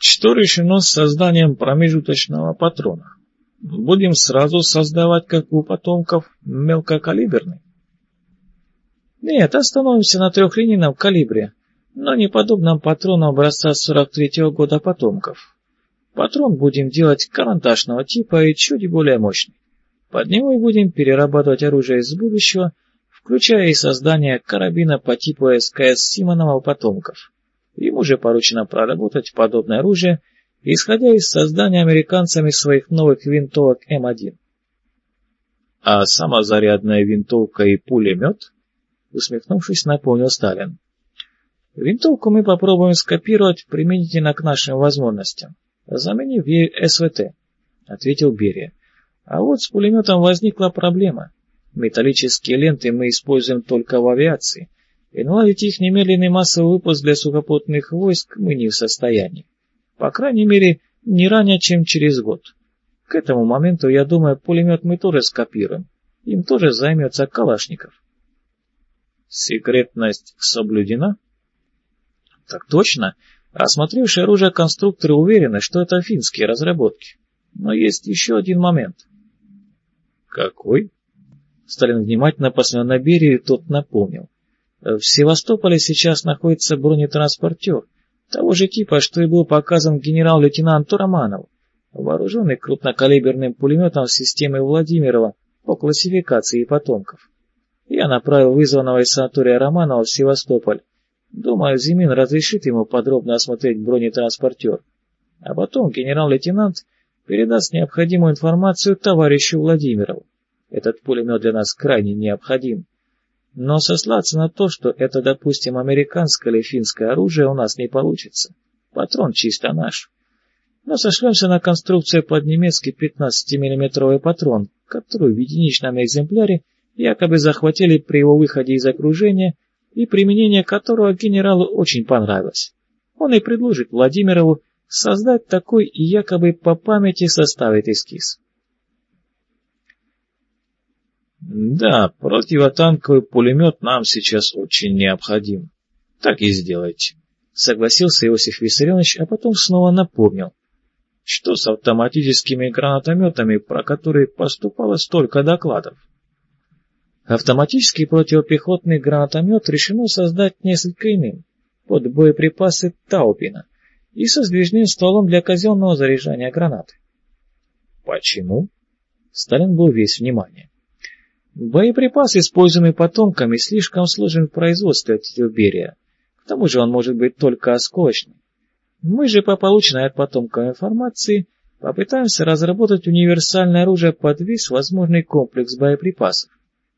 Что решено с созданием промежуточного патрона? Будем сразу создавать, как у потомков, мелкокалиберный? Нет, остановимся на трехлинейном калибре, но не подобном патрону образца 43-го года потомков. Патрон будем делать карандашного типа и чуть более мощный. Под него и будем перерабатывать оружие из будущего, включая и создание карабина по типу СКС Симонова у потомков. Ему же поручено проработать подобное оружие, исходя из создания американцами своих новых винтовок М1. А самозарядная винтовка и пулемет? Усмехнувшись, напомнил Сталин. Винтовку мы попробуем скопировать применительно к нашим возможностям, заменив ей СВТ, ответил Берия. А вот с пулеметом возникла проблема. Металлические ленты мы используем только в авиации, и наладить их немедленный массовый выпуск для сухопутных войск мы не в состоянии. По крайней мере, не ранее, чем через год. К этому моменту, я думаю, пулемет мы тоже скопируем. Им тоже займется Калашников. Секретность соблюдена? Так точно. Осмотревшие оружие конструкторы уверены, что это финские разработки. Но есть еще один момент. Какой? Сталин внимательно посмотрел на Берию, и тот напомнил. В Севастополе сейчас находится бронетранспортер, того же типа, что и был показан генерал-лейтенанту Романову, вооруженный крупнокалиберным пулеметом системы Владимирова по классификации потомков. Я направил вызванного из санатория Романова в Севастополь. Думаю, Зимин разрешит ему подробно осмотреть бронетранспортер. А потом генерал-лейтенант передаст необходимую информацию товарищу Владимирову. Этот пулемет для нас крайне необходим. Но сослаться на то, что это, допустим, американское или финское оружие, у нас не получится. Патрон чисто наш. Но сошлемся на конструкцию под немецкий 15-миллиметровый патрон, который в единичном экземпляре якобы захватили при его выходе из окружения и применение которого генералу очень понравилось. Он и предложит Владимирову создать такой и якобы по памяти составит эскиз. Да, противотанковый пулемет нам сейчас очень необходим. Так и сделайте. Согласился Иосиф Виссарионович, а потом снова напомнил. Что с автоматическими гранатометами, про которые поступало столько докладов? Автоматический противопехотный гранатомет решено создать несколько иным, под боеприпасы Таубина, и со сдвижным стволом для казенного заряжания гранаты. Почему? Сталин был весь внимание. Боеприпас, используемый потомками, слишком сложен в производстве, ответил Берия. К тому же он может быть только осколочным. Мы же по полученной от потомков информации попытаемся разработать универсальное оружие под весь возможный комплекс боеприпасов.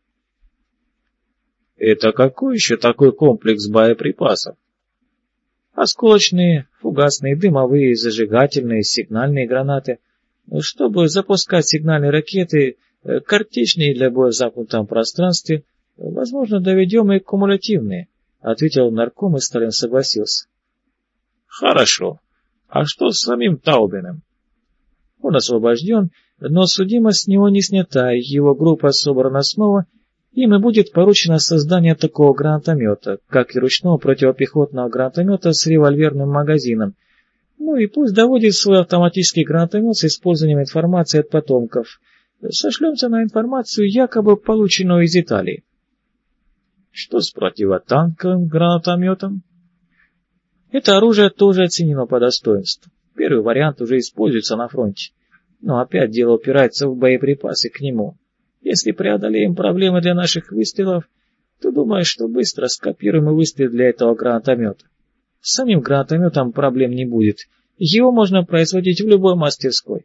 Это какой еще такой комплекс боеприпасов? Осколочные, фугасные, дымовые, зажигательные, сигнальные гранаты, чтобы запускать сигнальные ракеты, картечные для боя в замкнутом пространстве, возможно, доведем и кумулятивные, ответил нарком, и Сталин согласился. Хорошо. А что с самим Таубиным? Он освобожден, но судимость с него не снята, его группа собрана снова, им и будет поручено создание такого гранатомета, как и ручного противопехотного гранатомета с револьверным магазином. Ну и пусть доводит свой автоматический гранатомет с использованием информации от потомков. Сошлемся на информацию, якобы полученную из Италии. Что с противотанковым гранатометом? Это оружие тоже оценено по достоинству. Первый вариант уже используется на фронте. Но опять дело упирается в боеприпасы к нему. Если преодолеем проблемы для наших выстрелов, то думаю, что быстро скопируем и выстрел для этого гранатомета. С самим гранатометом проблем не будет. Его можно производить в любой мастерской.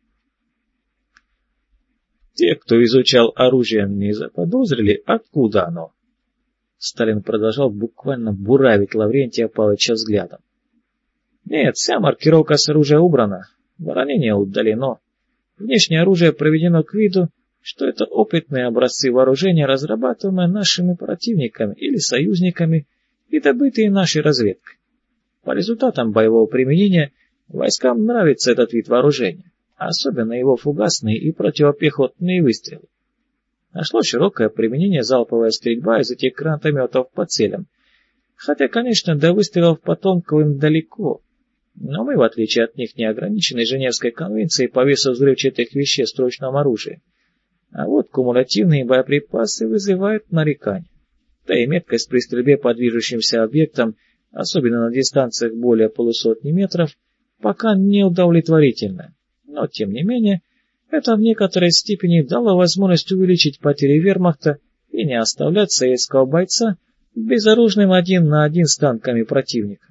Те, кто изучал оружие, не заподозрили, откуда оно? Сталин продолжал буквально буравить Лаврентия Павловича взглядом. Нет, вся маркировка с оружия убрана, воронение удалено. Внешнее оружие проведено к виду, что это опытные образцы вооружения, разрабатываемые нашими противниками или союзниками и добытые нашей разведкой. По результатам боевого применения войскам нравится этот вид вооружения, особенно его фугасные и противопехотные выстрелы. Нашло широкое применение залповая стрельба из этих гранатометов по целям, хотя, конечно, до выстрелов потомковым далеко. Но мы, в отличие от них, не ограничены Женевской конвенцией по весу взрывчатых веществ в срочном оружии. А вот кумулятивные боеприпасы вызывают нарекания. Да и меткость при стрельбе по движущимся объектам, особенно на дистанциях более полусотни метров, пока неудовлетворительная. Но, тем не менее, это в некоторой степени дало возможность увеличить потери вермахта и не оставлять советского бойца безоружным 1 на 1 с танками противника.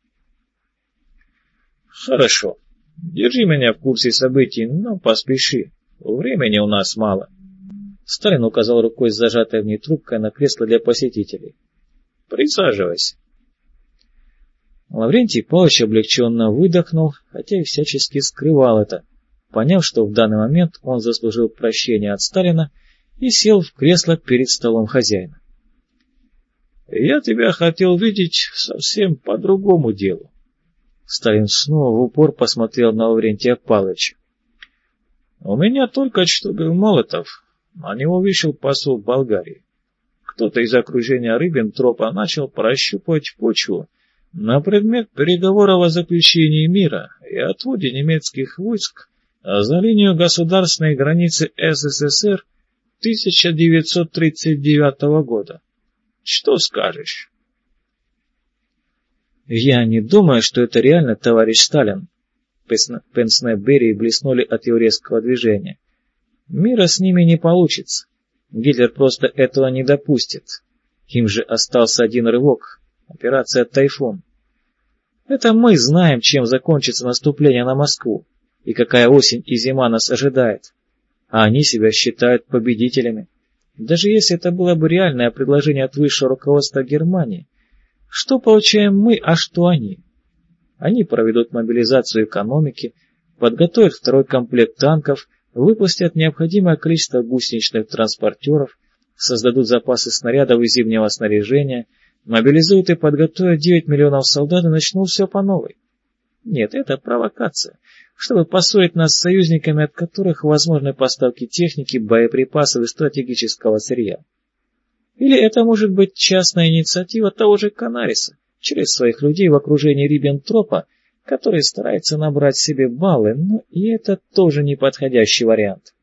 Хорошо. Держи меня в курсе событий, но поспеши. Времени у нас мало. Сталин указал рукой с зажатой в ней трубкой на кресло для посетителей. Присаживайся. Лаврентий Павлович облегченно выдохнул, хотя и всячески скрывал это, поняв, что в данный момент он заслужил прощения от Сталина, и сел в кресло перед столом хозяина. «Я тебя хотел видеть совсем по другому делу». Сталин снова в упор посмотрел на Лаврентия Павловича. «У меня только что был Молотов, на него вышел посол Болгарии. Кто-то из окружения Риббентропа начал прощупывать почву на предмет переговоров о заключении мира и отводе немецких войск за линию государственной границы СССР 1939 года. Что скажешь?» «Я не думаю, что это реально, товарищ Сталин». Пенсне Берии блеснули от его резкого движения. «Мира с ними не получится. Гитлер просто этого не допустит. Им же остался один рывок. Операция «Тайфун». Это мы знаем, чем закончится наступление на Москву и какая осень и зима нас ожидает. А они себя считают победителями. Даже если это было бы реальное предложение от высшего руководства Германии, что получаем мы, а что они? Они проведут мобилизацию экономики, подготовят второй комплект танков, выпустят необходимое количество гусеничных транспортеров, создадут запасы снарядов и зимнего снаряжения, мобилизуют и подготовят 9 миллионов солдат и начнут все по новой. Нет, это провокация, чтобы поссорить нас с союзниками, от которых возможны поставки техники, боеприпасов и стратегического сырья. Или это может быть частная инициатива того же Канариса, через своих людей в окружении Риббентропа, который старается набрать себе баллы, но и это тоже неподходящий вариант.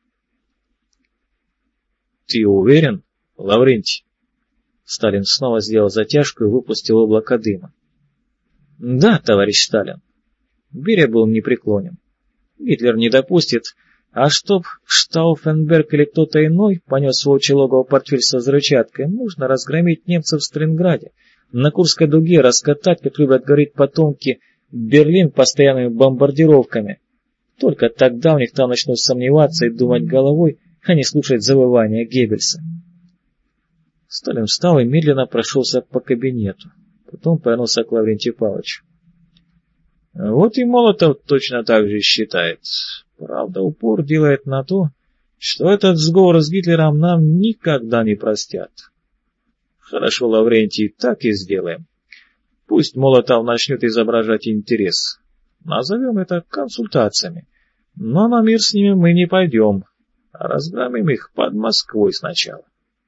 «Ты уверен, Лаврентий?» Сталин снова сделал затяжку и выпустил облако дыма. «Да, товарищ Сталин». Берия был непреклонен. Гитлер не допустит, а чтоб Штауфенберг или кто-то иной понес в Волчелогово портфель со взрывчаткой, нужно разгромить немцев в Сталинграде, на Курской дуге раскатать, как любят говорить потомки, Берлин постоянными бомбардировками. Только тогда у них там начнут сомневаться и думать головой, а не слушать завывания Геббельса. Сталин встал и медленно прошелся по кабинету. Потом повернулся к Лаврентию Павловичу. «Вот и Молотов точно так же считает. Правда, упор делает на то, что этот сговор с Гитлером нам никогда не простят. Хорошо, Лаврентий, так и сделаем. Пусть Молотов начнет изображать интерес. Назовем это консультациями. Но на мир с ними мы не пойдем, а разгромим их под Москвой сначала».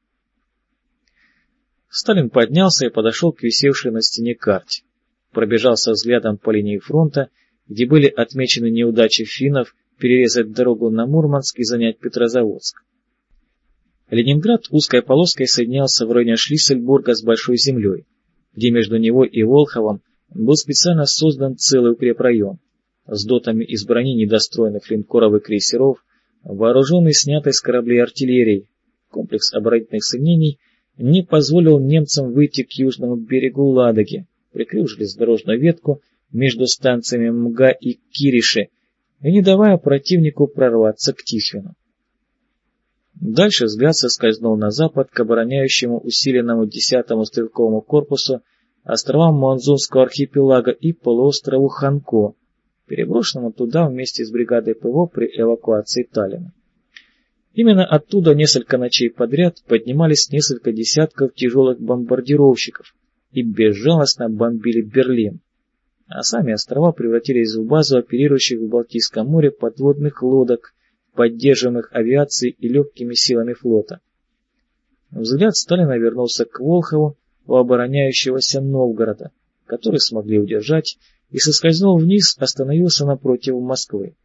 Сталин поднялся и подошел к висевшей на стене карте. Пробежался взглядом по линии фронта, где были отмечены неудачи финнов перерезать дорогу на Мурманск и занять Петрозаводск. Ленинград узкой полоской соединялся в районе Шлиссельбурга с Большой землей, где между него и Волховом был специально создан целый укрепрайон с дотами из брони недостроенных линкоров и крейсеров, вооруженный снятой с кораблей артиллерией. Комплекс оборонительных соединений не позволил немцам выйти к южному берегу Ладоги, прикрыв железнодорожную ветку между станциями Мга и Кириши и не давая противнику прорваться к Тихвину. Дальше взгляд соскользнул на запад к обороняющему усиленному 10-му стрелковому корпусу островам Муанзунского архипелага и полуострову Ханко, переброшенному туда вместе с бригадой ПВО при эвакуации Таллина. Именно оттуда несколько ночей подряд поднимались несколько десятков тяжелых бомбардировщиков и безжалостно бомбили Берлин, а сами острова превратились в базу оперирующих в Балтийском море подводных лодок, поддерживаемых авиацией и легкими силами флота. Взгляд Сталина вернулся к Волхову у обороняющегося Новгорода, который смогли удержать и, соскользнув вниз, остановился напротив Москвы.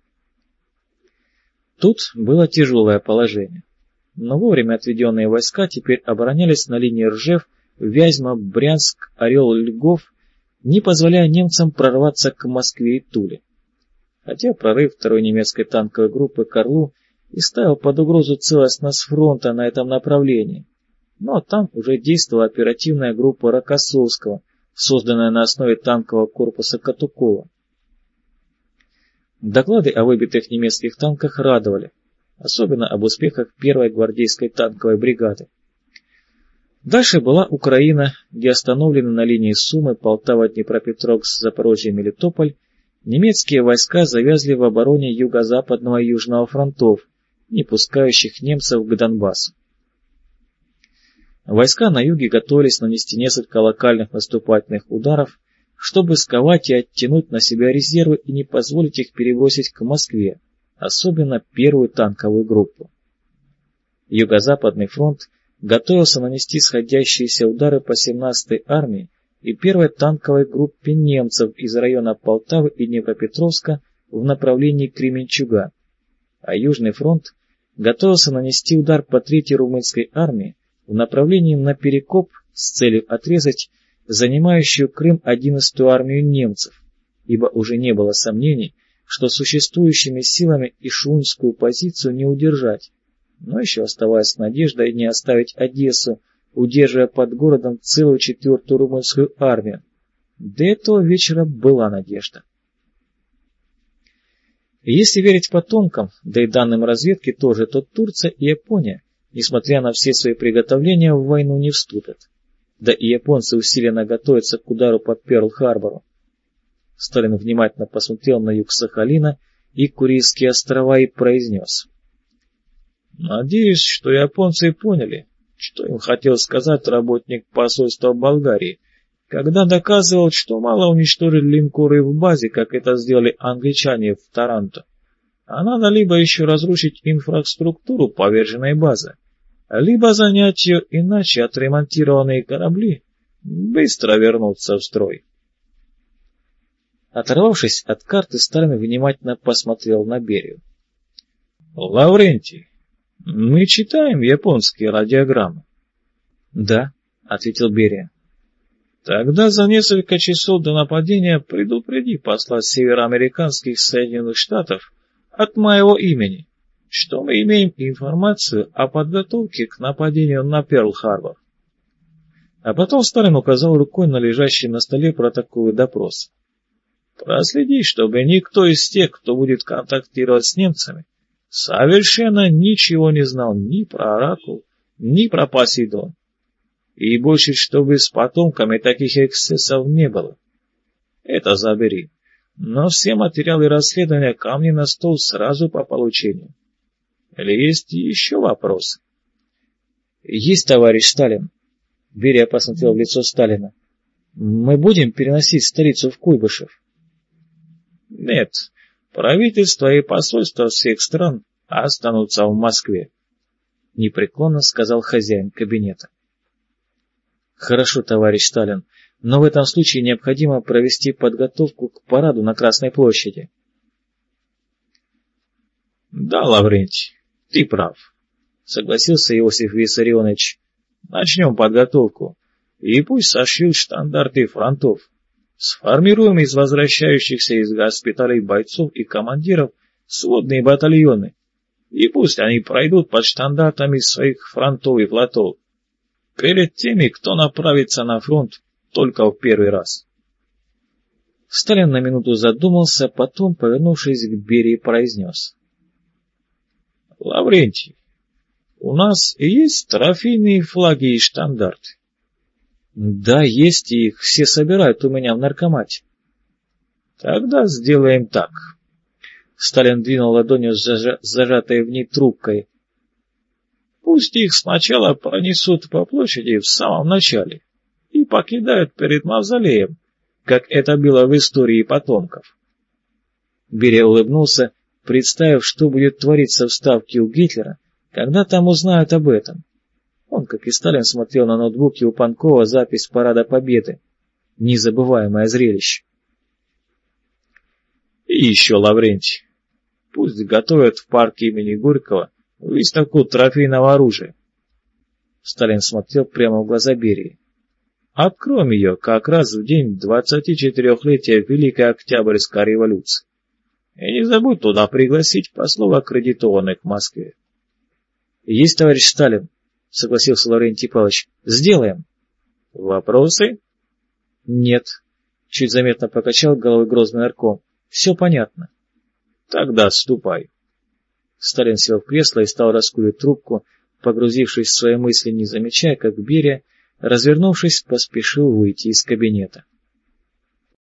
Тут было тяжелое положение, но вовремя отведенные войска теперь оборонялись на линии Ржев, Вязьма, Брянск, Орел, Льгов, не позволяя немцам прорваться к Москве и Туле. Хотя прорыв второй немецкой танковой группы к Орлу и ставил под угрозу целостность фронта на этом направлении, но там уже действовала оперативная группа Рокоссовского, созданная на основе танкового корпуса Катукова. Доклады о выбитых немецких танках радовали, особенно об успехах первой гвардейской танковой бригады. Дальше была Украина, где остановлены на линии Сумы, Полтава, Днепропетровск, Запорожье, Мелитополь, немецкие войска завязли в обороне юго-западного и южного фронтов, не пускающих немцев к Донбассу. Войска на юге готовились нанести несколько локальных наступательных ударов, чтобы сковать и оттянуть на себя резервы и не позволить их перебросить к Москве, особенно первую танковую группу. Юго-западный фронт готовился нанести сходящиеся удары по 17-й армии и первой танковой группе немцев из района Полтавы и Днепропетровска в направлении Кременчуга, а Южный фронт готовился нанести удар по 3-й румынской армии в направлении на Перекоп с целью отрезать занимающую Крым 11-ю армию немцев, ибо уже не было сомнений, что существующими силами и шуньскую позицию не удержать, но еще оставалась надежда не оставить Одессу, удерживая под городом целую 4-ю румынскую армию. До этого вечера была надежда. И если верить потомкам, да и данным разведки тоже, то Турция и Япония, несмотря на все свои приготовления, в войну не вступят. Да и японцы усиленно готовятся к удару по Перл-Харбору. Сталин внимательно посмотрел на юг Сахалина и Курильские острова и произнес: «Надеюсь, что японцы поняли, что им хотел сказать работник посольства Болгарии, когда доказывал, что мало уничтожить линкоры в базе, как это сделали англичане в Таранто, а надо либо еще разрушить инфраструктуру поверженной базы, либо занять ее, иначе отремонтированные корабли быстро вернутся в строй». Оторвавшись от карты, Сталин внимательно посмотрел на Берию. «Лаврентий, мы читаем японские радиограммы?» «Да», — ответил Берия. «Тогда за несколько часов до нападения предупреди посла североамериканских Соединенных Штатов от моего имени, что мы имеем информацию о подготовке к нападению на Перл-Харбор». А потом Сталин указал рукой на лежащий на столе протоколы допроса. «Проследи, чтобы никто из тех, кто будет контактировать с немцами, совершенно ничего не знал ни про Оракул, ни про Посейдон. И больше, чтобы с потомками таких эксцессов не было. Это забери. Но все материалы расследования ко мне на стол сразу по получению. Или есть еще вопросы?» «Есть, товарищ Сталин». Берия посмотрел в лицо Сталина. «Мы будем переносить столицу в Куйбышев?» «Нет, правительство и посольство всех стран останутся в Москве», — непреклонно сказал хозяин кабинета. «Хорошо, товарищ Сталин, но в этом случае необходимо провести подготовку к параду на Красной площади». «Да, Лаврентий, ты прав», — согласился Иосиф Виссарионович. «Начнем подготовку, и пусть сошьют штандарты фронтов. Сформируем из возвращающихся из госпиталей бойцов и командиров сводные батальоны, и пусть они пройдут под штандартами своих фронтов и флотов, перед теми, кто направится на фронт только в первый раз». Сталин на минуту задумался, потом, повернувшись к Берии, произнес: «Лаврентий, у нас есть трофейные флаги и штандарты?» «Да, есть, и их все собирают у меня в наркомате». «Тогда сделаем так». Сталин двинул ладонью с зажатой в ней трубкой. «Пусть их сначала пронесут по площади в самом начале и покидают перед мавзолеем, как это было в истории потомков». Берия улыбнулся, представив, что будет твориться в Ставке у Гитлера, когда там узнают об этом. Он, как и Сталин, смотрел на ноутбуке у Панкова запись Парада Победы. Незабываемое зрелище. И еще, Лаврентий, пусть готовят в парке имени Горького выставку трофейного оружия. Сталин смотрел прямо в глаза Берии. Откроем ее как раз в день 24-летия Великой Октябрьской революции. И не забудь туда пригласить послов, аккредитованных в Москве. Есть, товарищ Сталин, согласился Лаврентий Павлович. Сделаем. Вопросы? Нет. Чуть заметно покачал головой грозный нарком. Все понятно. Тогда ступай. Сталин сел в кресло и стал раскуривать трубку, погрузившись в свои мысли, не замечая, как Берия, развернувшись, поспешил выйти из кабинета.